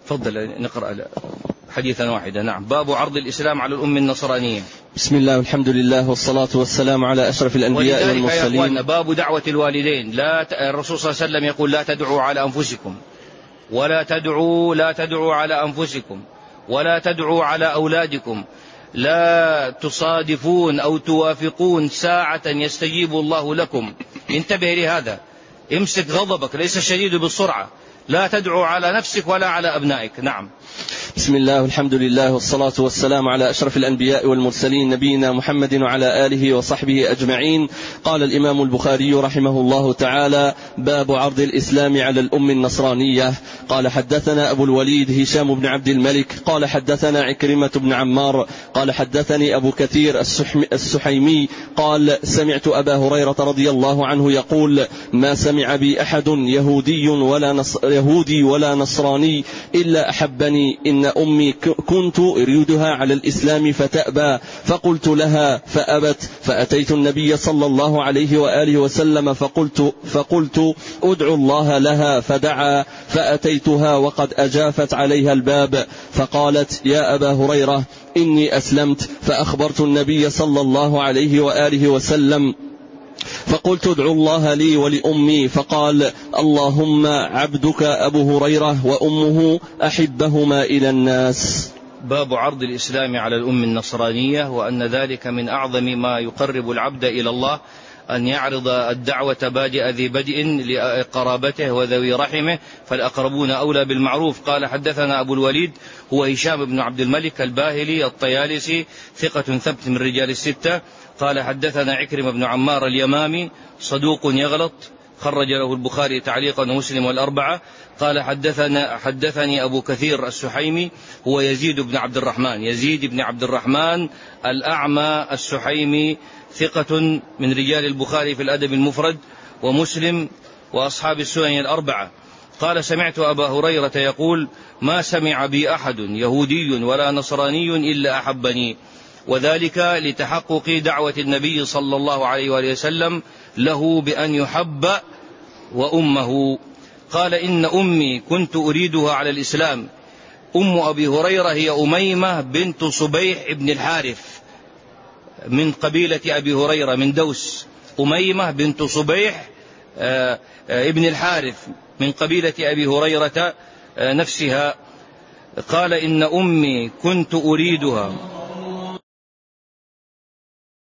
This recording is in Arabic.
تفضل نقرأ حديثا واحدا. نعم. باب عرض الإسلام على الأم النصرانية. بسم الله والحمد لله والصلاة والسلام على أشرف الأنبياء والمرسلين. باب دعوة الوالدين. الرسول صلى الله عليه وسلم يقول لا تدعوا على أنفسكم، لا تدعوا على أنفسكم، ولا تدعوا على أولادكم، لا تصادفون أو توافقون ساعة يستجيب الله لكم. انتبه لهذا، امسك غضبك، ليس الشديد بالسرعة. لا تدعوا على نفسك ولا على أبنائك. نعم. بسم الله والحمد لله والصلاة والسلام على أشرف الأنبياء والمرسلين نبينا محمد وعلى آله وصحبه أجمعين. قال الإمام البخاري رحمه الله تعالى: باب عرض الإسلام على الأم النصرانية. قال حدثنا أبو الوليد هشام بن عبد الملك قال حدثنا عكرمة بن عمار قال حدثني أبو كثير السحيمي قال سمعت أبا هريرة رضي الله عنه يقول: ما سمع بي أحد يهودي ولا نصراني إلا أحبني. إن أمي كنت أريدها على الإسلام فتأبى، فقلت لها فأبت، فأتيت النبي صلى الله عليه وآله وسلم فقلت أدعو الله لها، فدعا، فأتيتها وقد أجافت عليها الباب، فقالت: يا أبا هريرة إني أسلمت. فأخبرت النبي صلى الله عليه وآله وسلم فقلت ادعو الله لي ولأمي، فقال: اللهم عبدك أبو هريرة وأمه أحبهما إلى الناس. باب عرض الإسلام على الأم النصرانية، وأن ذلك من أعظم ما يقرب العبد إلى الله، أن يعرض الدعوة بادئ ذي بدء لقرابته وذوي رحمه، فالأقربون أولى بالمعروف. قال حدثنا أبو الوليد هو هشام بن عبد الملك الباهلي الطيالسي ثقة ثبت من رجال الستة. قال حدثنا عكرمة بن عمار اليمامي صدوق يغلط، خرج له البخاري تعليقا ومسلم والأربعة. قال حدثني أبو كثير السحيمي هو يزيد بن عبد الرحمن الأعمى السحيمي ثقة من رجال البخاري في الأدب المفرد ومسلم وأصحاب السنن الأربعة. قال سمعت أبا هريرة يقول: ما سمع بي أحد يهودي ولا نصراني إلا أحبني، وذلك لتحقق دعوة النبي صلى الله عليه وآله وسلم له بأن يحب وأمه. قال: إن أمي كنت أريدها على الإسلام. أم أبي هريرة هي أميمة بنت صبيح ابن الحارث من قبيلة أبي هريرة من دوس. أميمة بنت صبيح ابن الحارث من قبيلة أبي هريرة نفسها. قال: إن أمي كنت أريدها